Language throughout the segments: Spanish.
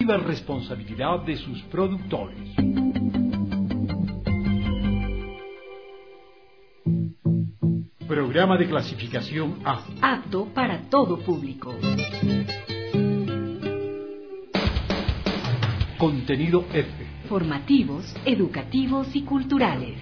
exclusiva responsabilidad de sus productores. Programa de clasificación A. Apto para todo público. Contenido F. Formativos, educativos y culturales.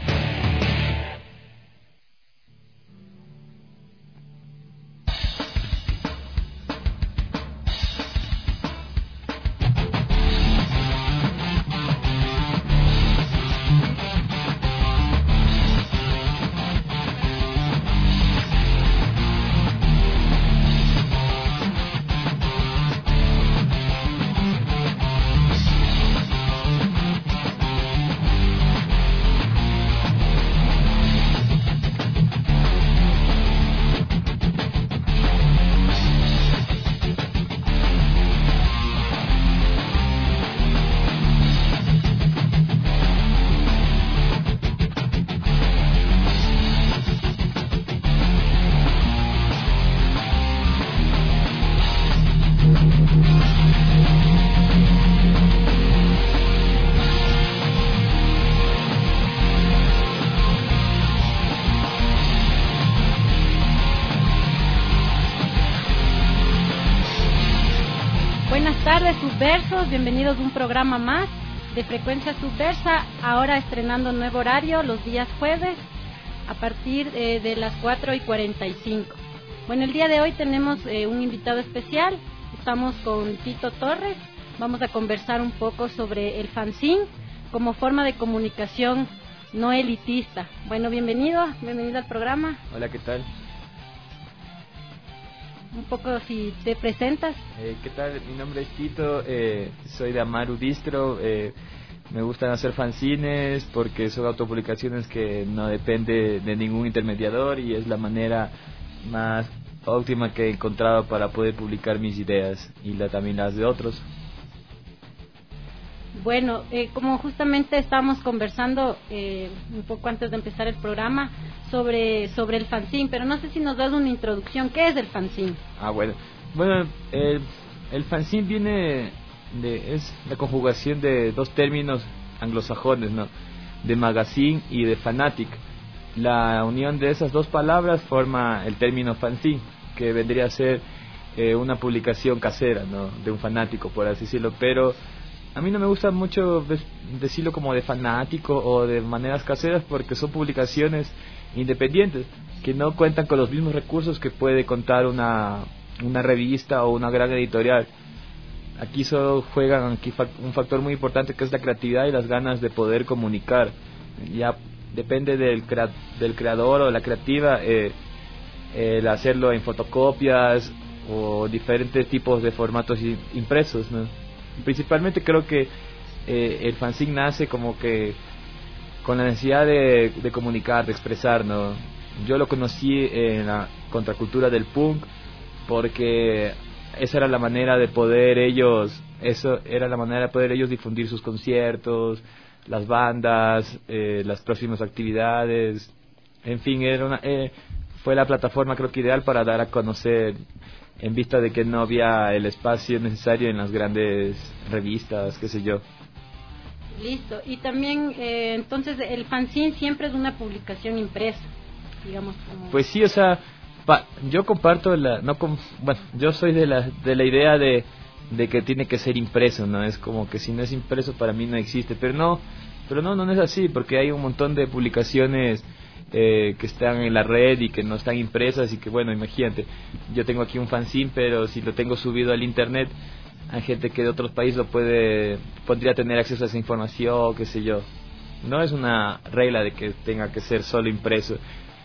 Subversos, bienvenidos a un programa más de Frecuencia Subversa, ahora estrenando un nuevo horario los días jueves a partir de las 4:45. Bueno, el día de hoy tenemos un invitado especial, estamos con Tito Torres, vamos a conversar un poco sobre el fanzine como forma de comunicación no elitista. Bueno, bienvenido al programa. Hola, ¿qué tal? Un poco si te presentas. ¿Qué tal? Mi nombre es Tito, soy de Amaru Distro, me gustan hacer fanzines porque son autopublicaciones que no depende de ningún intermediador y es la manera más óptima que he encontrado para poder publicar mis ideas y también las de otros. Bueno, como justamente estábamos conversando un poco antes de empezar el programa sobre el fanzine, pero no sé si nos das una introducción. ¿Qué es el fanzine? Bueno, el fanzine es la conjugación de dos términos anglosajones, ¿no? De magazine y de fanatic. La unión de esas dos palabras forma el término fanzine, que vendría a ser una publicación casera, ¿no? De un fanático, por así decirlo, pero a mí no me gusta mucho decirlo como de fanático o de maneras caseras porque son publicaciones independientes que no cuentan con los mismos recursos que puede contar una revista o una gran editorial. Aquí solo juegan un factor muy importante que es la creatividad y las ganas de poder comunicar. Ya depende del creador o la creativa el hacerlo en fotocopias o diferentes tipos de formatos impresos, ¿no? Principalmente creo que el fanzine nace como que con la necesidad de comunicar, de expresar, ¿no? Yo lo conocí en la contracultura del punk porque esa era la manera de poder ellos difundir sus conciertos, las bandas, las próximas actividades, en fin, fue la plataforma creo que ideal para dar a conocer, en vista de que no había el espacio necesario en las grandes revistas, qué sé yo. Listo. Y también, entonces, el fanzine siempre es una publicación impresa, digamos. Pues sí, o sea, yo comparto yo soy de la idea de que tiene que ser impreso, ¿no? Es como que si no es impreso para mí no existe, pero no es así, porque hay un montón de publicaciones que están en la red y que no están impresas y que, bueno, imagínate, yo tengo aquí un fanzine, pero si lo tengo subido al internet, hay gente que de otros países podría tener acceso a esa información, qué sé yo. No es una regla de que tenga que ser solo impreso.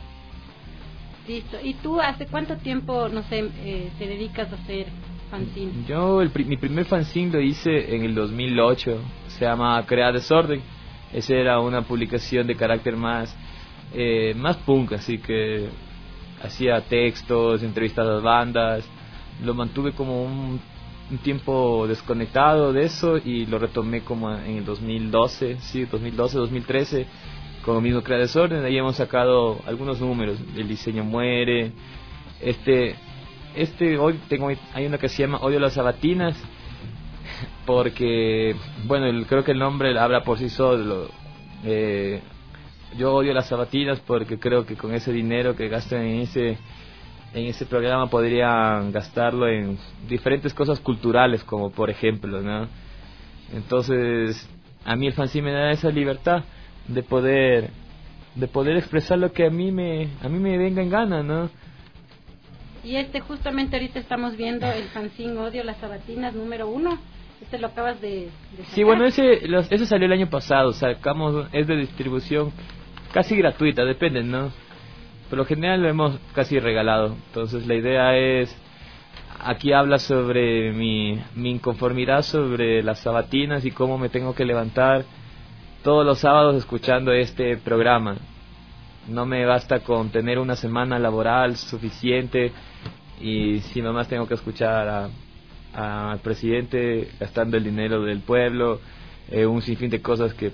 Listo. ¿Y tú hace cuánto tiempo, no sé, te dedicas a hacer fanzine? Yo mi primer fanzine lo hice en el 2008, se llama Crea Desorden. Esa era una publicación de carácter más punk, así que hacía textos, entrevistas a las bandas. Lo mantuve como un tiempo desconectado de eso y lo retomé como en el 2012, 2013, con el mismo Crea Desorden. Ahí hemos sacado algunos números. El diseño muere. Hoy hay uno que se llama Odio las sabatinas. porque, bueno, creo que el nombre habla por sí solo. Yo odio las sabatinas porque creo que con ese dinero que gastan en ese programa podrían gastarlo en diferentes cosas culturales, como por ejemplo, ¿no? Entonces, a mí el fanzine me da esa libertad de poder expresar lo que a mí me venga en gana, ¿no? Y justamente ahorita estamos viendo el fanzine Odio las Sabatinas número 1. Lo acabas de sacar. Sí, bueno, ese salió el año pasado. Sacamos, es de distribución casi gratuita, depende, ¿no? Por lo general lo hemos casi regalado. Entonces la idea es, aquí habla sobre mi inconformidad sobre las sabatinas y cómo me tengo que levantar todos los sábados escuchando este programa. No me basta con tener una semana laboral suficiente y si nomás tengo que escuchar al presidente gastando el dinero del pueblo, un sinfín de cosas que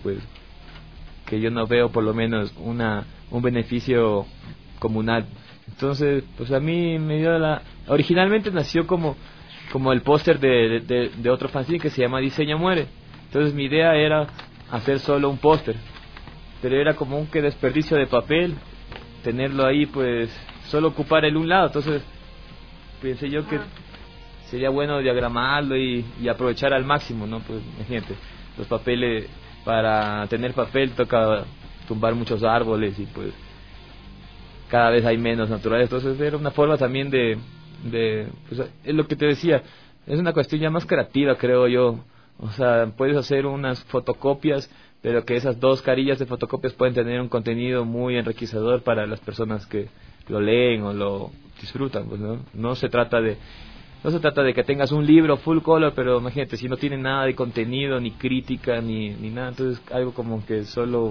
yo no veo por lo menos un beneficio comunal. Entonces, pues a mí me dio originalmente nació como el póster de otro fanzine que se llama Diseño Muere. Entonces mi idea era hacer solo un póster, pero era como un desperdicio de papel tenerlo ahí, pues solo ocupar un lado. Entonces pensé yo que sería bueno diagramarlo y aprovechar al máximo, ¿no? Pues imagínate, los papeles, para tener papel toca tumbar muchos árboles y pues cada vez hay menos naturales. Entonces era una forma también de pues, es lo que te decía, es una cuestión ya más creativa, creo yo. O sea, puedes hacer unas fotocopias, pero que esas 2 carillas de fotocopias pueden tener un contenido muy enriquecedor para las personas que lo leen o lo disfrutan, pues, ¿no? No se trata de que tengas un libro full color, pero imagínate, si no tiene nada de contenido, ni crítica, ni nada, entonces algo como que solo,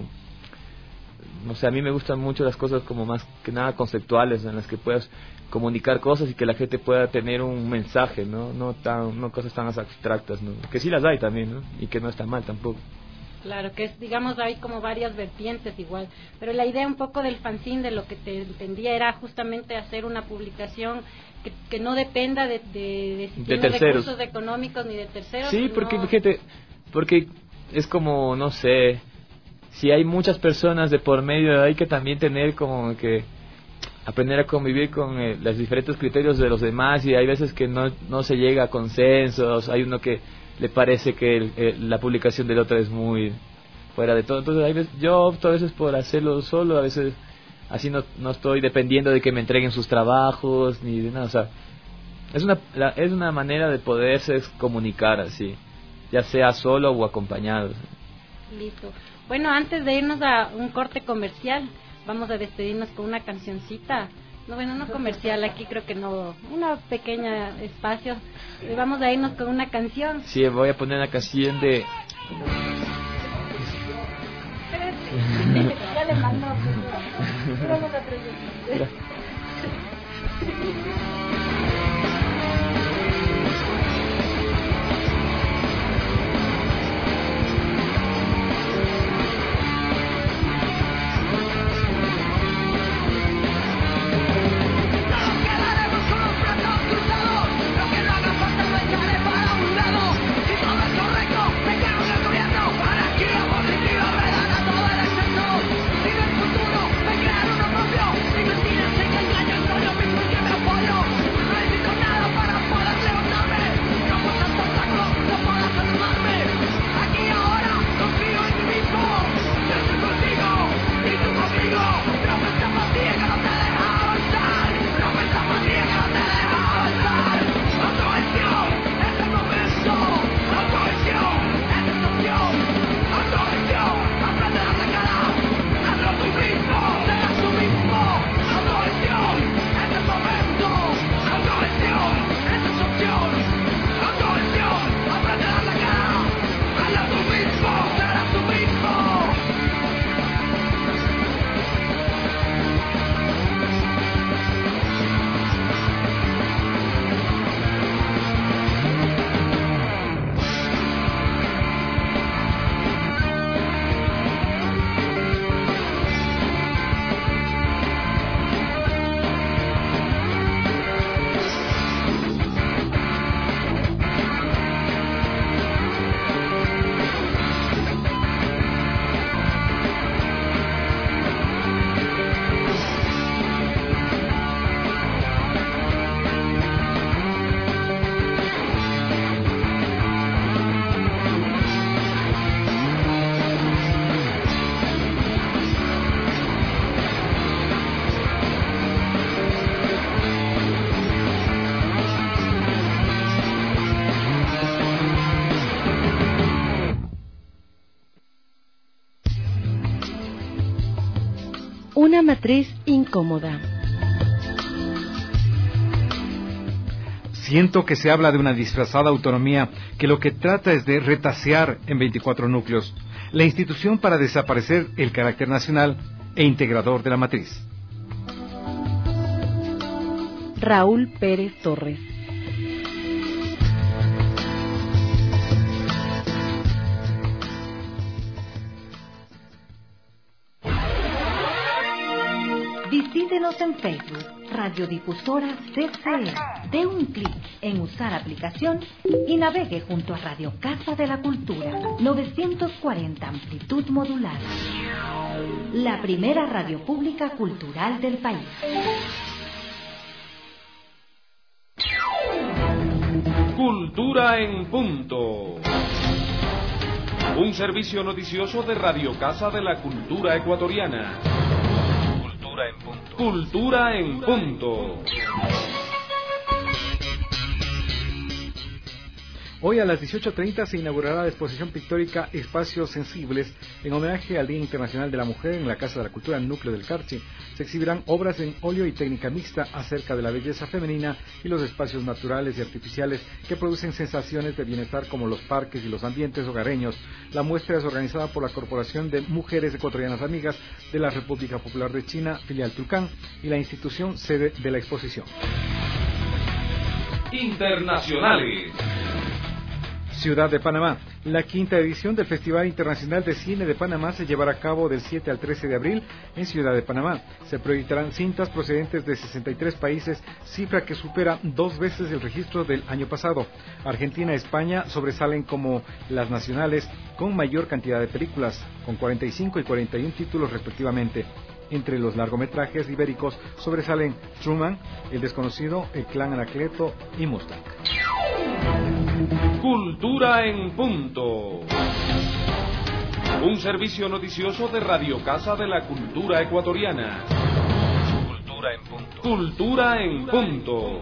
no sé, a mí me gustan mucho las cosas como más que nada conceptuales, en las que puedas comunicar cosas y que la gente pueda tener un mensaje, no cosas tan abstractas, ¿no? Que sí las hay también, ¿no? Y que no está mal tampoco. Claro, que digamos hay como varias vertientes igual, pero la idea un poco del fanzine, de lo que te entendía, era justamente hacer una publicación que no dependa de si tiene recursos económicos ni de terceros. Sí, porque es como, no sé, si hay muchas personas de por medio, hay que también tener como que aprender a convivir con los diferentes criterios de los demás, y hay veces que no se llega a consensos, hay uno que le parece que la publicación del otro es muy fuera de todo. Entonces hay veces, yo opto a veces por hacerlo solo, a veces así no estoy dependiendo de que me entreguen sus trabajos ni de nada. O sea, es una manera de poderse comunicar así, ya sea solo o acompañado. Listo. Bueno, antes de irnos a un corte comercial, vamos a despedirnos con una cancioncita. No comercial, aquí creo que no, una pequeña espacio. Vamos a irnos con una canción. Sí, voy a poner una canción de... Ya le mando. Vamos a presentar. Mentiras, engaños, son lo mismo y que me apoyo. Una matriz incómoda. Siento que se habla de una disfrazada autonomía que lo que trata es de retasear en 24 núcleos la institución para desaparecer el carácter nacional e integrador de la matriz. Raúl Pérez Torres. Visítenos en Facebook, Radiodifusora CCE. Dé un clic en usar aplicación y navegue junto a Radio Casa de la Cultura, 940 amplitud modulada. La primera radio pública cultural del país. Cultura en punto. Un servicio noticioso de Radio Casa de la Cultura Ecuatoriana. Cultura en punto. Cultura en punto. Hoy a las 18:30 se inaugurará la exposición pictórica Espacios Sensibles en homenaje al Día Internacional de la Mujer en la Casa de la Cultura Núcleo del Carchi. Se exhibirán obras en óleo y técnica mixta acerca de la belleza femenina y los espacios naturales y artificiales que producen sensaciones de bienestar como los parques y los ambientes hogareños. La muestra es organizada por la Corporación de Mujeres Ecuatorianas Amigas de la República Popular de China, filial Tulcán, y la institución sede de la exposición. Internacionales. Ciudad de Panamá. La quinta edición del Festival Internacional de Cine de Panamá se llevará a cabo del 7 al 13 de abril en Ciudad de Panamá. Se proyectarán cintas procedentes de 63 países, cifra que supera 2 veces el registro del año pasado. Argentina y España sobresalen como las nacionales con mayor cantidad de películas, con 45 y 41 títulos respectivamente. Entre los largometrajes ibéricos sobresalen Truman, El Desconocido, El Clan Anacleto y Mustang. Cultura en punto. Un servicio noticioso de Radio Casa de la Cultura Ecuatoriana. Cultura en punto. Cultura en punto.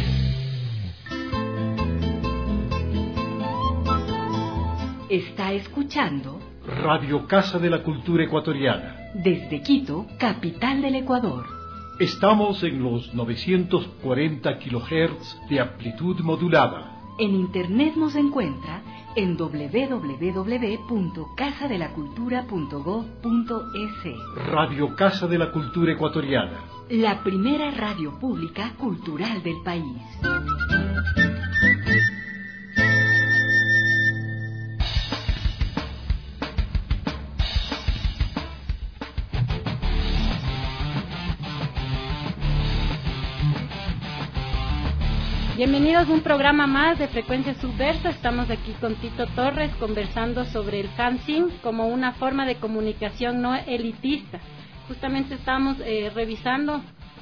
Está escuchando Radio Casa de la Cultura Ecuatoriana. desde Quito, capital del Ecuador. Estamos en los 940 kHz de amplitud modulada. En internet nos encuentra en www.casadelacultura.gov.es. Radio Casa de la Cultura Ecuatoriana. La primera radio pública cultural del país. Bienvenidos a un programa más de Frecuencia Subversa. Estamos aquí con Tito Torres conversando sobre el fanzine como una forma de comunicación no elitista. Justamente estamos revisando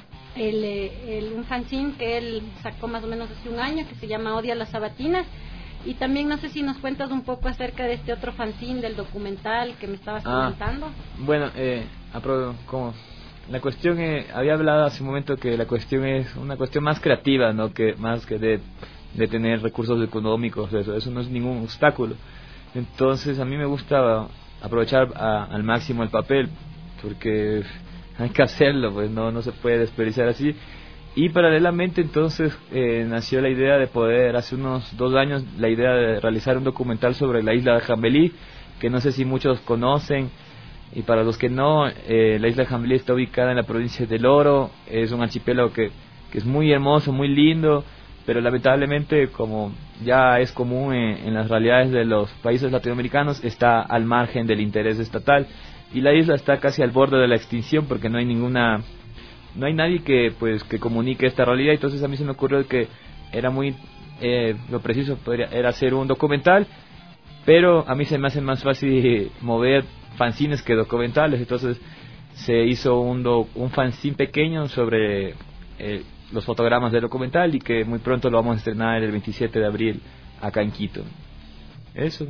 un fanzine que él sacó más o menos hace un año, que se llama Odia las Sabatinas. Y también no sé si nos cuentas un poco acerca de este otro fanzine del documental que me estabas comentando. Bueno, como la cuestión, había hablado hace un momento que la cuestión es una cuestión más creativa, ¿no? Que más que de tener recursos económicos, eso no es ningún obstáculo. Entonces a mí me gusta aprovechar al máximo el papel, porque hay que hacerlo, pues no se puede desperdiciar así. Y paralelamente entonces nació la idea de poder, hace unos 2 años, la idea de realizar un documental sobre la isla de Jambelí, que no sé si muchos conocen. Y para los que no, la isla de Jambelí está ubicada en la provincia del Oro. Es un archipiélago que es muy hermoso, muy lindo, pero lamentablemente, como ya es común en las realidades de los países latinoamericanos, está al margen del interés estatal, y la isla está casi al borde de la extinción porque no hay nadie que comunique esta realidad. Entonces a mí se me ocurrió que era lo preciso era hacer un documental, pero a mí se me hace más fácil mover fanzines que documentales. Entonces se hizo un fanzine pequeño sobre los fotogramas del documental, y que muy pronto lo vamos a estrenar el 27 de abril acá en Quito. Eso.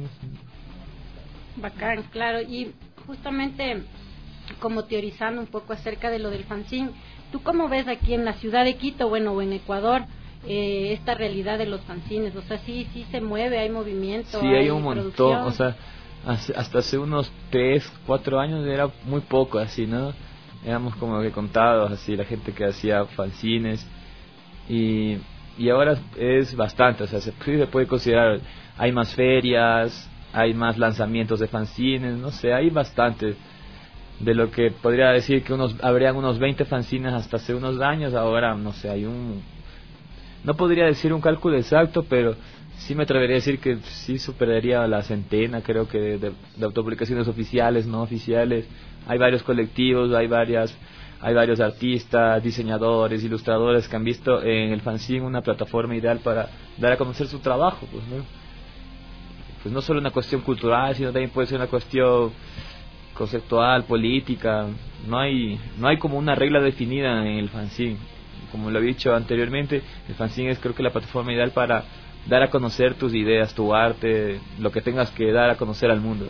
Bacán, claro. Y justamente como teorizando un poco acerca de lo del fanzine, ¿tú cómo ves aquí en la ciudad de Quito, o en Ecuador, esta realidad de los fanzines? O sea, sí se mueve, hay movimiento. Sí, hay un montón, o sea, hasta hace unos 3-4 años era muy poco así, ¿no? éramos como que contados, así, la gente que hacía fanzines, y ahora es bastante, o sea, se puede considerar, hay más ferias, hay más lanzamientos de fanzines, no sé, hay bastante. De lo que podría decir que habrían unos 20 fanzines hasta hace unos años, ahora no sé, no podría decir un cálculo exacto, pero sí me atrevería a decir que sí superaría la centena, creo que de autopublicaciones oficiales, no oficiales. Hay varios colectivos, hay varios artistas, diseñadores, ilustradores que han visto en el fanzine una plataforma ideal para dar a conocer su trabajo, pues, ¿no? Pues no solo una cuestión cultural, sino también puede ser una cuestión conceptual, política. No hay como una regla definida en el fanzine. Como lo he dicho anteriormente, el fanzine es, creo que, la plataforma ideal para dar a conocer tus ideas, tu arte, lo que tengas que dar a conocer al mundo.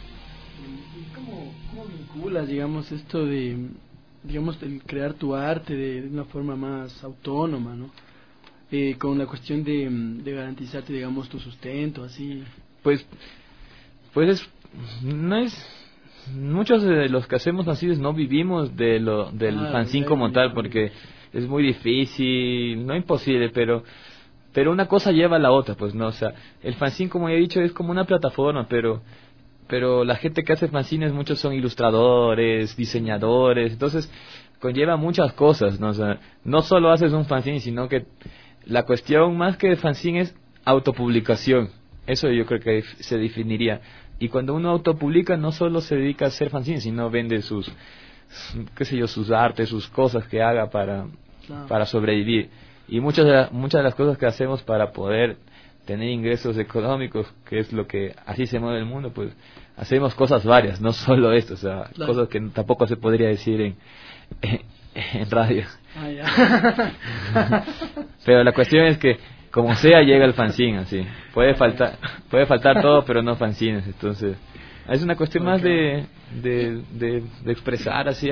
¿Cómo vinculas, digamos, esto de, digamos, el crear tu arte de una forma más autónoma, ¿no? Con la cuestión de garantizarte, digamos, tu sustento, así? Pues no es... Muchos de los que hacemos fanzines no vivimos del fanzine como tal, porque es muy difícil, no imposible, pero una cosa lleva a la otra, pues, no, o sea, el fanzine, como he dicho, es como una plataforma, pero la gente que hace fanzines, muchos son ilustradores, diseñadores, entonces conlleva muchas cosas, ¿no? O sea, no solo haces un fanzine, sino que la cuestión más que de fanzine es autopublicación. Eso yo creo que se definiría. Y cuando uno autopublica, no solo se dedica a hacer fanzines, sino vende sus artes, sus cosas que haga para sobrevivir. Y muchas de las cosas que hacemos para poder tener ingresos económicos, que es lo que así se mueve el mundo, pues hacemos cosas varias, no solo esto, o sea, cosas que tampoco se podría decir en radio. Pero la cuestión es que como sea llega el fanzine, así. Puede faltar todo, pero no fanzines. Entonces, es una cuestión más de expresar, así.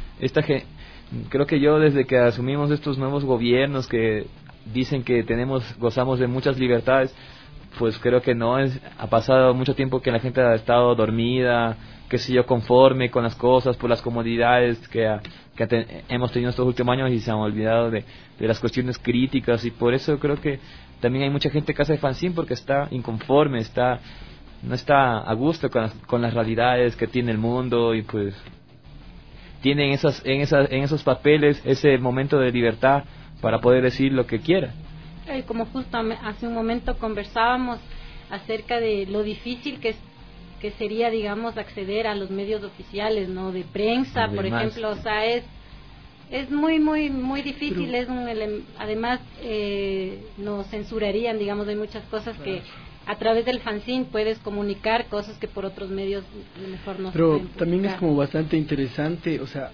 Creo que yo, desde que asumimos estos nuevos gobiernos que dicen que gozamos de muchas libertades, pues creo que ha pasado mucho tiempo que la gente ha estado dormida, conforme con las cosas, por las comodidades que hemos tenido estos últimos años, y se han olvidado de las cuestiones críticas. Y por eso creo que también hay mucha gente que hace fanzine porque está inconforme, no está a gusto con las realidades que tiene el mundo, y pues tienen en esos papeles ese momento de libertad para poder decir lo que quiera. Como justo hace un momento conversábamos acerca de lo difícil que sería, digamos, acceder a los medios oficiales, ¿no? De prensa, por ejemplo, o sea, es muy muy muy difícil. Además nos censurarían, digamos, hay muchas cosas que a través del fanzine puedes comunicar cosas que por otros medios mejor no se pueden publicar. También es como bastante interesante, o sea,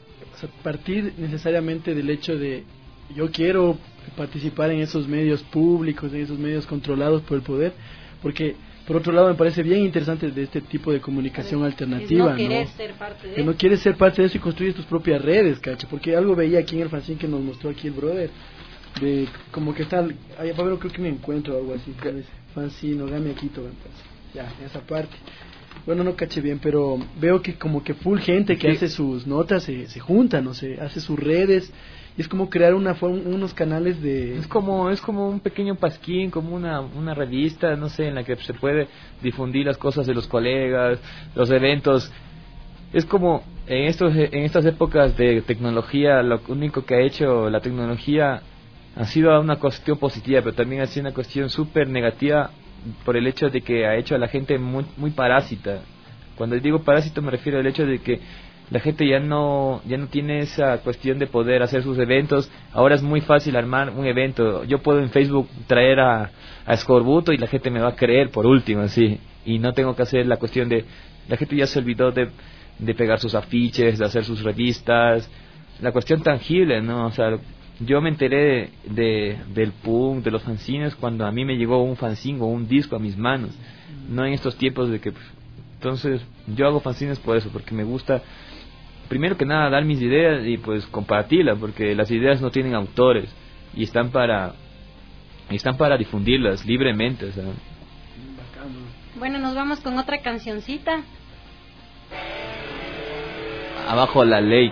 partir necesariamente del hecho de yo quiero participar en esos medios públicos, en esos medios controlados por el poder, porque por otro lado me parece bien interesante de este tipo de comunicación alternativa, ¿no? No quieres ser parte de eso y construyes tus propias redes, ¿cacha? Porque algo veía aquí en el fanzine que nos mostró aquí el brother, de como que está, Pablo, creo que me encuentro algo así, fanzine, Ogami Akito, ya, esa parte. Bueno, no caché bien, pero veo que como que full gente que hace sus notas se junta, no sé, hace sus redes. Y es como crear unos canales de... Es como un pequeño pasquín, como una revista, no sé, en la que se puede difundir las cosas de los colegas, los eventos. Es como en estas épocas de tecnología, lo único que ha hecho la tecnología ha sido una cuestión positiva, pero también ha sido una cuestión súper negativa por el hecho de que ha hecho a la gente muy, muy parásita. Cuando digo parásito me refiero al hecho de que la gente ya no tiene esa cuestión de poder hacer sus eventos. Ahora es muy fácil armar un evento. Yo puedo en Facebook traer a Escorbuto y la gente me va a creer por último, así. Y no tengo que hacer la cuestión de... La gente ya se olvidó de pegar sus afiches, de hacer sus revistas. La cuestión tangible, ¿no? O sea, yo me enteré del punk, de los fanzines, cuando a mí me llegó un fanzine o un disco a mis manos. No en estos tiempos de que... Entonces, yo hago fanzines por eso, porque me gusta... Primero que nada dar mis ideas y pues compartirlas, porque las ideas no tienen autores y están para difundirlas libremente, o sea. Bueno, nos vamos con otra cancioncita. abajo la ley.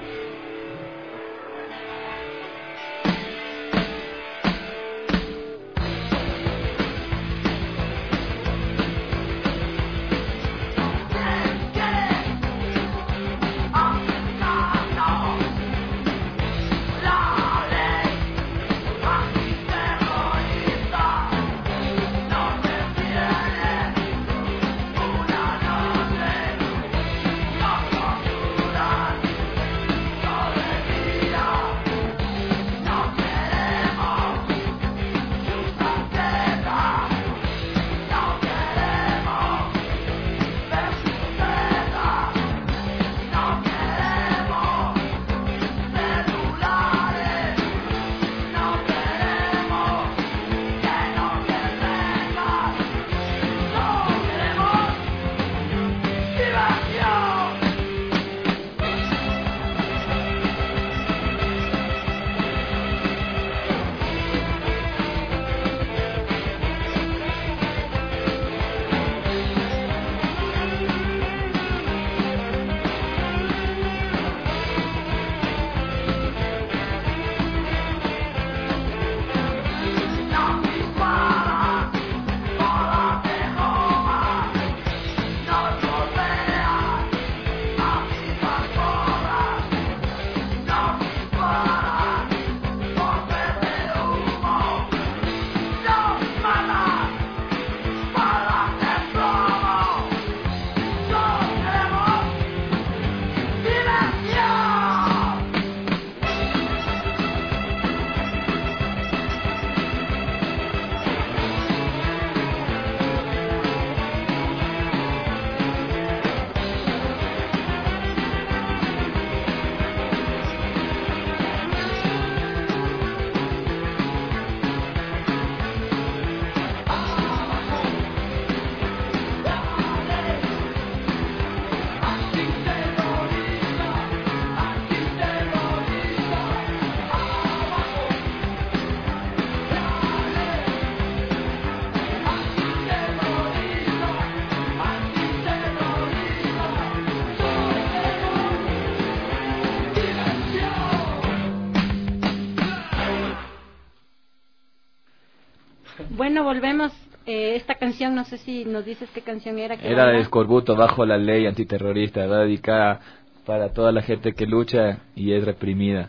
Bueno, volvemos. Esta canción, no sé si nos dices qué canción era. Era de Escorbuto, Bajo la Ley Antiterrorista, dedicada para toda la gente que lucha y es reprimida.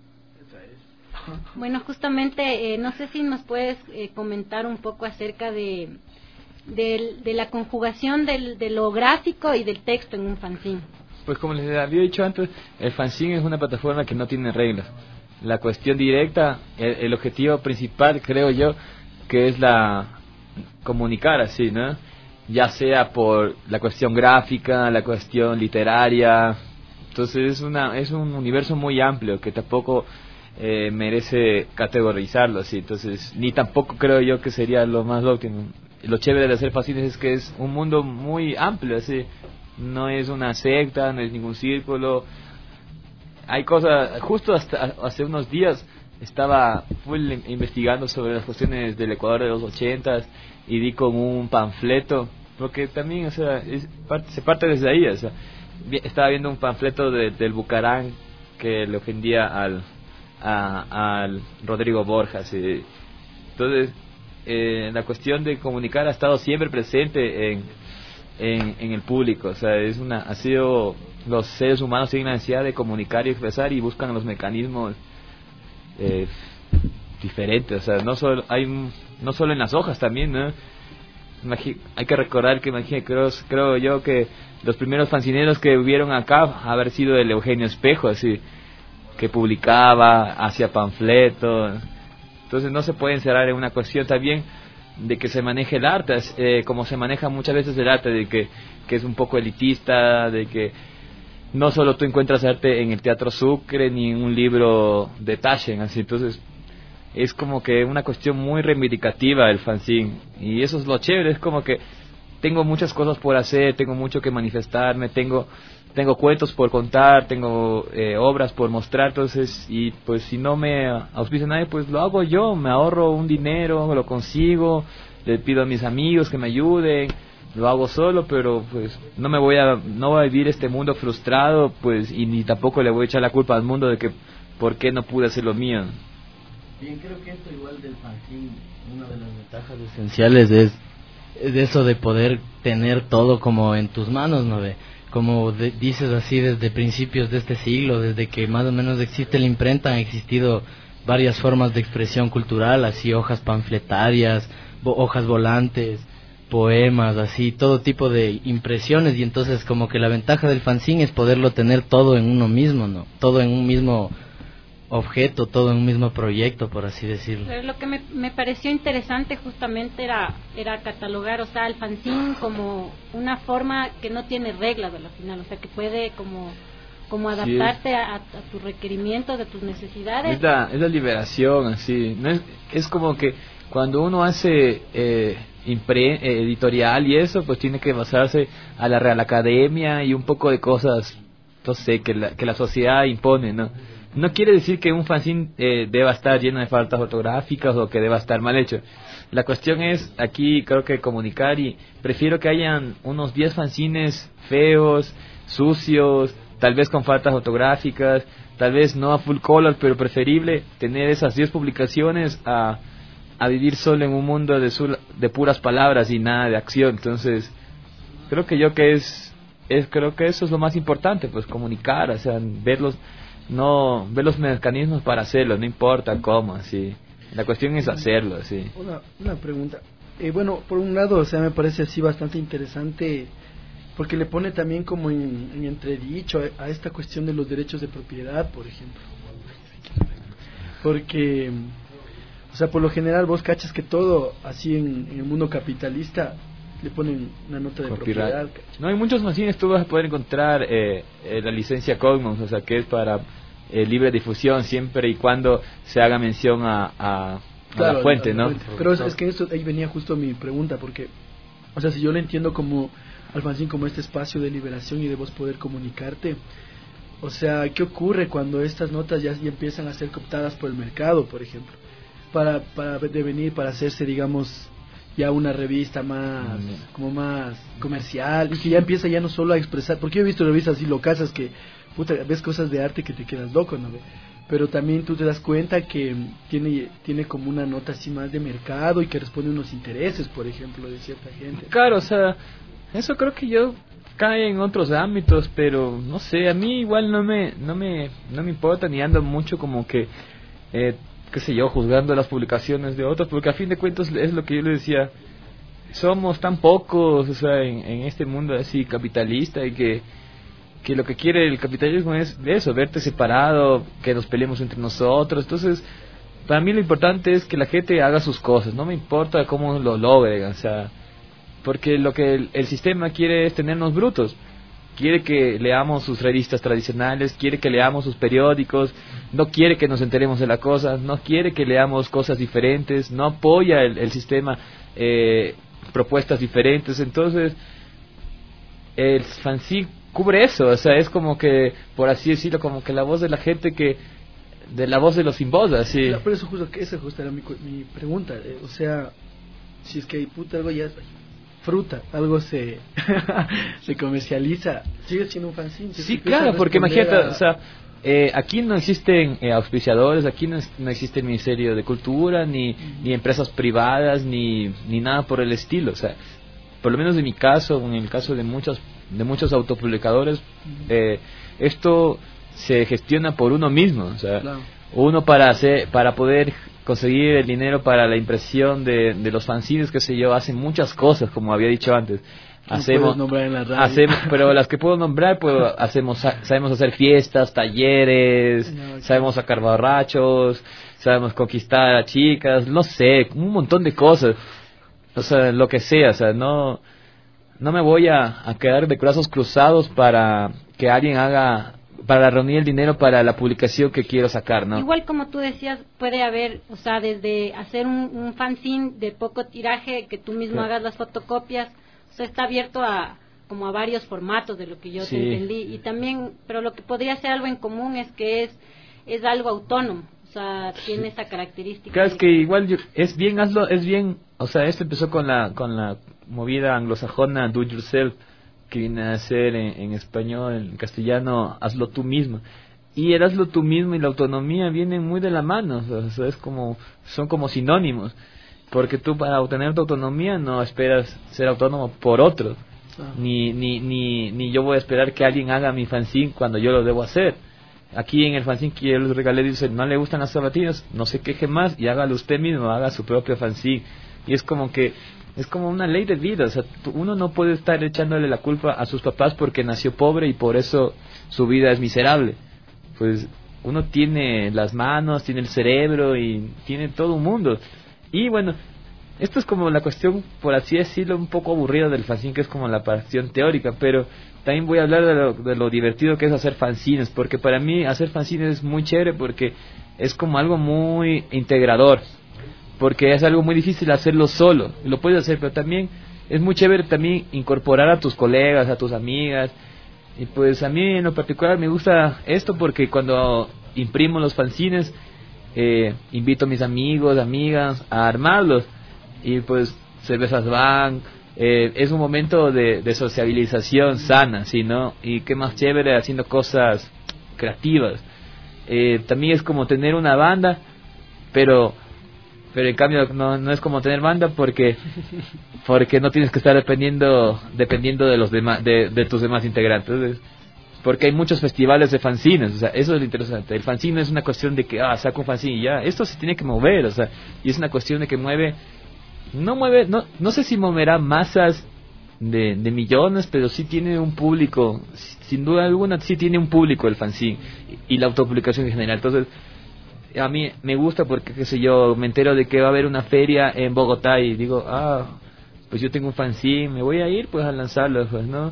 Bueno, justamente, no sé si nos puedes comentar un poco acerca de la conjugación de lo gráfico y del texto en un fanzine. Pues como les había dicho antes, el fanzine es una plataforma que no tiene reglas. La cuestión directa, el objetivo principal, creo yo, que es comunicar así, ¿no? Ya sea por la cuestión gráfica, la cuestión literaria. Entonces es un universo muy amplio que tampoco merece categorizarlo así. Entonces ni tampoco creo yo que sería lo más óptimo. Lo chévere de hacer fanzines es que es un mundo muy amplio así. No es una secta, no es ningún círculo. Hay cosas, justo hasta hace unos días estaba investigando sobre las cuestiones del Ecuador de los 80s y di con un panfleto, porque también, o sea, se parte desde ahí, o sea, estaba viendo un panfleto del Bucarán que le ofendía al Rodrigo Borjas. Entonces, la cuestión de comunicar ha estado siempre presente en el público, o sea, ha sido, los seres humanos tienen la necesidad de comunicar y expresar y buscan los mecanismos diferentes, o sea, no solo en las hojas también, ¿no? Hay que recordar que creo yo que los primeros fanzineros que hubieron acá haber sido el Eugenio Espejo, así, que publicaba, hacía panfletos. Entonces no se puede encerrar en una cuestión también de que se maneje el arte, como se maneja muchas veces el arte, de que es un poco elitista, de que no solo tú encuentras arte en el Teatro Sucre ni en un libro de Taschen, así. Entonces es como que una cuestión muy reivindicativa el fanzine, y eso es lo chévere. Es como que tengo muchas cosas por hacer, tengo mucho que manifestarme, tengo cuentos por contar, tengo obras por mostrar. Entonces, y pues si no me auspicia nadie, pues lo hago yo, me ahorro un dinero, lo consigo, le pido a mis amigos que me ayuden, lo hago solo, pero pues no voy a vivir este mundo frustrado, pues, y ni tampoco le voy a echar la culpa al mundo de que por qué no pude hacer lo mío. Bien, creo que esto igual del fanzine, una de las ventajas esenciales es eso de poder tener todo como en tus manos, ¿no ve? Como dices así, desde principios de este siglo, desde que más o menos existe la imprenta, han existido varias formas de expresión cultural, así hojas panfletarias, hojas volantes, poemas, así, todo tipo de impresiones, y entonces como que la ventaja del fanzine es poderlo tener todo en uno mismo, ¿no? Todo en un mismo objeto, todo en un mismo proyecto, por así decirlo. Pero lo que me pareció interesante justamente era catalogar, o sea, el fanzine como una forma que no tiene reglas a la final, o sea, que puede como adaptarte a tus requerimientos, a tus necesidades. Es la liberación, así, no es como que cuando uno hace editorial y eso, pues tiene que basarse a la Real Academia y un poco de cosas, no sé, que la sociedad impone, ¿no? No quiere decir que un fanzine deba estar lleno de faltas ortográficas o que deba estar mal hecho. La cuestión es, aquí creo que comunicar, y prefiero que hayan unos 10 fanzines feos, sucios, tal vez con faltas ortográficas, tal vez no a full color, pero preferible tener esas 10 publicaciones a vivir solo en un mundo de puras palabras y nada de acción. Entonces, creo que creo que eso es lo más importante, pues comunicar, o sea, ver los mecanismos para hacerlo, no importa cómo, así. La cuestión es hacerlo, así. Una pregunta. Bueno, por un lado, o sea, me parece así bastante interesante, porque le pone también como en entredicho a esta cuestión de los derechos de propiedad, por ejemplo. Porque, o sea, por lo general vos cachas que todo así en el mundo capitalista le ponen una nota de propiedad. No, hay muchos fanzines, tú vas a poder encontrar la licencia Commons, o sea, que es para libre difusión siempre y cuando se haga mención a la fuente, ¿no? Pero es que ahí venía justo mi pregunta, porque, o sea, si yo le entiendo como al fanzine como este espacio de liberación y de vos poder comunicarte, o sea, ¿qué ocurre cuando estas notas ya empiezan a ser cooptadas por el mercado, por ejemplo? Para devenir, para hacerse, digamos, ya una revista más como más comercial, y que ya empieza ya no solo a expresar, porque yo he visto revistas así locasas que puta, ves cosas de arte que te quedas loco, ¿no? Pero también tú te das cuenta que tiene como una nota así más de mercado y que responde a unos intereses, por ejemplo, de cierta gente. Claro, o sea, eso creo que yo cae en otros ámbitos, pero no sé, a mí igual no me importa, ni ando mucho como que qué sé yo, juzgando las publicaciones de otros, porque a fin de cuentas es lo que yo le decía, somos tan pocos, o sea, en este mundo así capitalista, y que lo que quiere el capitalismo es eso, verte separado, que nos peleemos entre nosotros. Entonces, para mí lo importante es que la gente haga sus cosas, no me importa cómo lo logren, o sea, porque lo que el sistema quiere es tenernos brutos. Quiere que leamos sus revistas tradicionales, quiere que leamos sus periódicos, no quiere que nos enteremos de las cosas, no quiere que leamos cosas diferentes, no apoya el sistema propuestas diferentes. Entonces el fanzine cubre eso, o sea, es como que, por así decirlo, como que la voz de la gente, de la voz de los sin voz, así. Pero esa justo era mi pregunta, o sea, si es que hay algo ya fruta, algo se comercializa, sigue siendo un fanzine. Sí, claro, porque imagínate, o sea, aquí no existen auspiciadores, aquí no existe el Ministerio de Cultura, ni empresas privadas, ni nada por el estilo, o sea, por lo menos en mi caso, en el caso de muchos autopublicadores, esto se gestiona por uno mismo, o sea, claro. Uno para poder conseguir el dinero para la impresión de los fanzines, qué sé yo, hace muchas cosas, como había dicho antes. Pero las que puedo nombrar, pues sabemos hacer fiestas, talleres, sabemos sacar borrachos, sabemos conquistar a chicas, no sé, un montón de cosas, o sea, lo que sea, o sea, no me voy a quedar de brazos cruzados para que alguien para reunir el dinero para la publicación que quiero sacar, ¿no? Igual como tú decías, puede haber, o sea, desde hacer un fanzine de poco tiraje, que tú mismo hagas las fotocopias, o sea, está abierto a varios formatos, de lo que yo te entendí, y también, pero lo que podría ser algo en común es que es algo autónomo, o sea, tiene esa característica. Claro, es que igual es bien, o sea, esto empezó con la movida anglosajona do it yourself, que viene a ser en español, en castellano, hazlo tú mismo. Y el hazlo tú mismo y la autonomía vienen muy de la mano, o sea, son como sinónimos, porque tú para obtener tu autonomía no esperas ser autónomo por otro, ni yo voy a esperar que alguien haga mi fanzine cuando yo lo debo hacer. Aquí en el fanzine que yo les regalé dice, no le gustan las zapatillas, no se queje más y hágalo usted mismo, haga su propio fanzine. Y es como una ley de vida, o sea, uno no puede estar echándole la culpa a sus papás porque nació pobre y por eso su vida es miserable. Pues uno tiene las manos, tiene el cerebro y tiene todo un mundo. Y bueno, esto es como la cuestión, por así decirlo, un poco aburrida del fanzine, que es como la pasión teórica, pero también voy a hablar de lo divertido que es hacer fanzines, porque para mí hacer fanzines es muy chévere porque es como algo muy integrador, porque es algo muy difícil hacerlo solo, lo puedes hacer, pero también es muy chévere también incorporar a tus colegas, a tus amigas, y pues a mí en lo particular me gusta esto porque cuando imprimo los fanzines, invito a mis amigos, amigas a armarlos, y pues cervezas van, es un momento de sociabilización sana, ¿sí, no? Y qué más chévere haciendo cosas creativas. También es como tener una banda, pero en cambio no es como tener banda porque no tienes que estar dependiendo de los demás, de tus demás integrantes. Porque hay muchos festivales de fanzines, o sea, eso es lo interesante. El fanzine no es una cuestión de que saco un fanzine y ya, esto se tiene que mover, o sea, y es una cuestión de que no sé si moverá masas de millones, pero sí tiene un público, sin duda alguna sí tiene un público el fanzine y la autopublicación en general. Entonces a mí me gusta porque, qué sé yo, me entero de que va a haber una feria en Bogotá y digo, pues yo tengo un fanzine, me voy a ir pues a lanzarlo, pues, ¿no?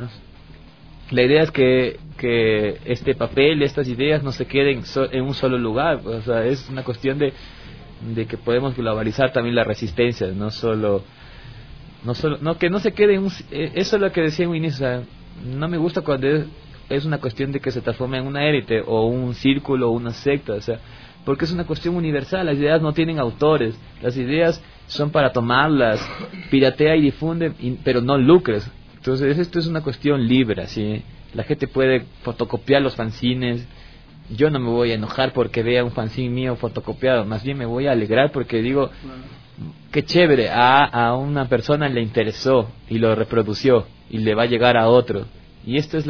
La idea es que este papel, estas ideas no se queden en un solo lugar, pues, o sea, es una cuestión de que podemos globalizar también la resistencia, no que no se quede eso es lo que decía en un inicio, o sea, no me gusta cuando es una cuestión de que se transforme en una élite o un círculo o una secta, o sea, porque es una cuestión universal, las ideas no tienen autores, las ideas son para tomarlas, piratea y difunde, pero no lucres. Entonces esto es una cuestión libre, ¿sí? La gente puede fotocopiar los fanzines. Yo no me voy a enojar porque vea un fanzine mío fotocopiado, más bien me voy a alegrar porque digo, qué chévere, a una persona le interesó y lo reprodució y le va a llegar a otro. Y nosotros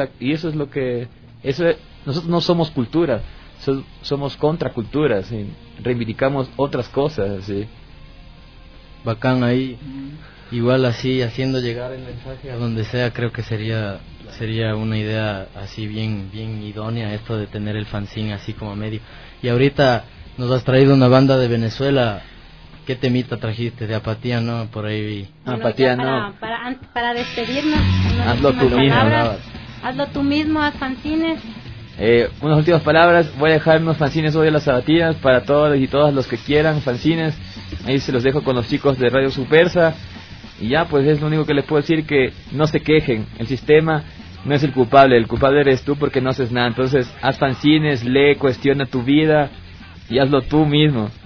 no somos cultura, somos contracultura, ¿sí? Reivindicamos otras cosas, ¿sí? Bacán ahí. Igual así, haciendo llegar el mensaje a donde sea, creo que sería una idea así bien idónea esto de tener el fanzine así como medio. Y ahorita nos has traído una banda de Venezuela. ¿Qué temita trajiste? De Apatía, ¿no? Por ahí vi. Bueno, Apatía, no. Para despedirnos, Hazlo tú mismo. Hazlo tú mismo, haz fanzines. Unas últimas palabras. Voy a dejar unos fanzines hoy a las Sabatillas para todos y todas los que quieran fanzines. Ahí se los dejo con los chicos de Radio Subversa. Y ya, pues es lo único que les puedo decir, que no se quejen. El sistema no es el culpable eres tú porque no haces nada. Entonces haz fanzines, lee, cuestiona tu vida y hazlo tú mismo.